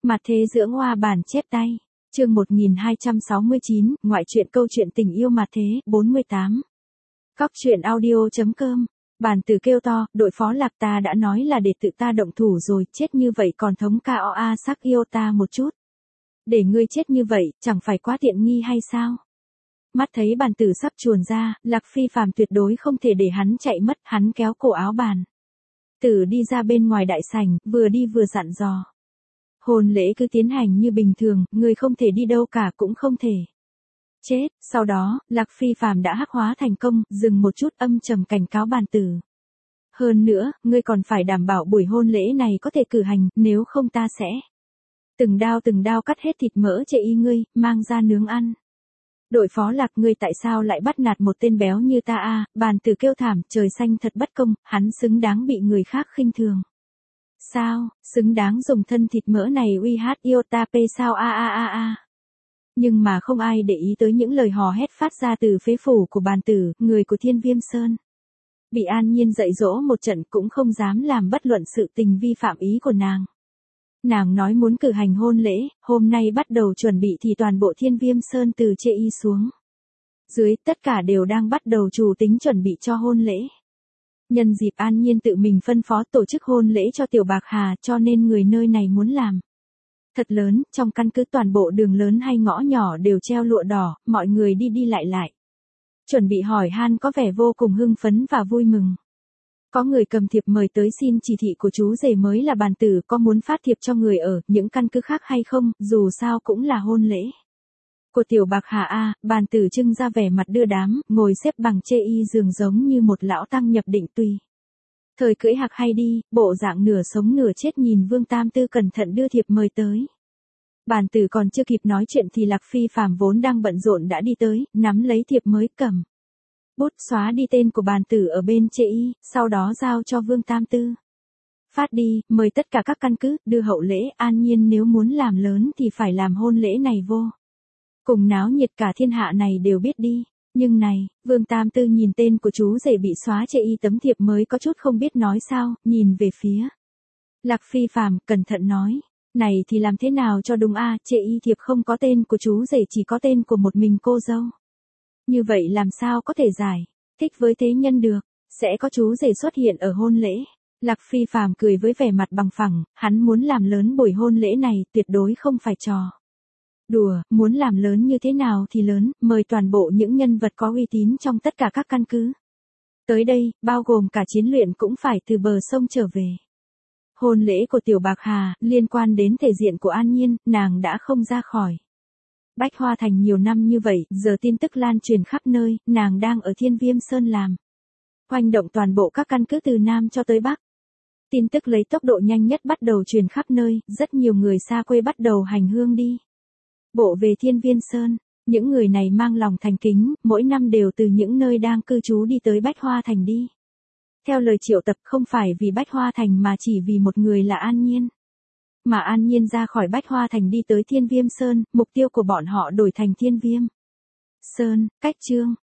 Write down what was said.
Mặt thế dưỡng hoa bản chép tay. Chương 1269, ngoại truyện câu chuyện tình yêu mặt thế, 48. Cóc truyện audio.com. Bản tử kêu to, đội phó Lạc ta đã nói là để tự ta động thủ rồi, chết như vậy còn thống ca oa sắc yêu ta một chút. Để ngươi chết như vậy, chẳng phải quá tiện nghi hay sao? Mắt thấy bản tử sắp chuồn ra, Lạc Phi Phàm tuyệt đối không thể để hắn chạy mất, hắn kéo cổ áo bàn tử đi ra bên ngoài đại sảnh, vừa đi vừa dặn dò. Hôn lễ cứ tiến hành như bình thường, ngươi không thể đi đâu cả cũng không thể chết. Sau đó, Lạc Phi Phàm đã hắc hóa thành công, dừng một chút âm trầm cảnh cáo bàn tử. Hơn nữa, ngươi còn phải đảm bảo buổi hôn lễ này có thể cử hành, nếu không ta sẽ từng đao cắt hết thịt mỡ chê y ngươi, mang ra nướng ăn. Đội phó Lạc, ngươi tại sao lại bắt nạt một tên béo như ta a? Bàn tử kêu thảm, trời xanh thật bất công, hắn xứng đáng bị người khác khinh thường. Sao, xứng đáng dùng thân thịt mỡ này uy hát yêu ta p sao a. Nhưng mà không ai để ý tới những lời hò hét phát ra từ phế phủ của bàn tử, người của Thiên Viêm Sơn. Bị An Nhiên dạy dỗ một trận cũng không dám làm bất luận sự tình vi phạm ý của nàng. Nàng nói muốn cử hành hôn lễ, hôm nay bắt đầu chuẩn bị thì toàn bộ Thiên Viêm Sơn từ chê y xuống dưới, tất cả đều đang bắt đầu chủ tính chuẩn bị cho hôn lễ. Nhân dịp An Nhiên tự mình phân phó tổ chức hôn lễ cho Tiểu Bạc Hà, cho nên người nơi này muốn làm thật lớn, trong căn cứ toàn bộ đường lớn hay ngõ nhỏ đều treo lụa đỏ, mọi người đi đi lại. Chuẩn bị hỏi han có vẻ vô cùng hưng phấn và vui mừng. Có người cầm thiệp mời tới xin chỉ thị của chú rể mới là bàn tử, có muốn phát thiệp cho người ở những căn cứ khác hay không, dù sao cũng là hôn lễ của Tiểu Bạc Hà a. Bàn tử trưng ra vẻ mặt đưa đám, ngồi xếp bằng chê y giường giống như một lão tăng nhập định tùy. Thời cưỡi hạc hay đi, bộ dạng nửa sống nửa chết nhìn Vương Tam Tư cẩn thận đưa thiệp mời tới. Bàn tử còn chưa kịp nói chuyện thì Lạc Phi Phàm vốn đang bận rộn đã đi tới, nắm lấy thiệp mới cầm bút xóa đi tên của bàn tử ở bên chê y, sau đó giao cho Vương Tam Tư. Phát đi, mời tất cả các căn cứ, đưa hậu lễ. An Nhiên nếu muốn làm lớn thì phải làm hôn lễ này vô cùng náo nhiệt, cả thiên hạ này đều biết đi. Nhưng này, Vương Tam Tư nhìn tên của chú rể bị xóa chê y tấm thiệp mới có chút không biết nói sao, nhìn về phía Lạc Phi Phàm, cẩn thận nói, này thì làm thế nào cho đúng a? Chê y thiệp không có tên của chú rể, chỉ có tên của một mình cô dâu. Như vậy làm sao có thể giải thích với thế nhân được, sẽ có chú rể xuất hiện ở hôn lễ. Lạc Phi Phàm cười với vẻ mặt bằng phẳng, hắn muốn làm lớn buổi hôn lễ này, tuyệt đối không phải trò đùa, muốn làm lớn như thế nào thì lớn, mời toàn bộ những nhân vật có uy tín trong tất cả các căn cứ. Tới đây, bao gồm cả chiến luyện cũng phải từ bờ sông trở về. Hôn lễ của Tiểu Bạc Hà, liên quan đến thể diện của An Nhiên, nàng đã không ra khỏi Bách Hoa Thành nhiều năm như vậy, giờ tin tức lan truyền khắp nơi, nàng đang ở Thiên Viêm Sơn làm hoành động toàn bộ các căn cứ từ Nam cho tới Bắc. Tin tức lấy tốc độ nhanh nhất bắt đầu truyền khắp nơi, rất nhiều người xa quê bắt đầu hành hương đi bộ về Thiên Viêm Sơn. Những người này mang lòng thành kính, mỗi năm đều từ những nơi đang cư trú đi tới Bách Hoa Thành đi theo lời triệu tập, không phải vì Bách Hoa Thành mà chỉ vì một người là An Nhiên. Mà An Nhiên ra khỏi Bách Hoa Thành đi tới Thiên Viêm Sơn, mục tiêu của bọn họ đổi thành Thiên Viêm Sơn. Cách chương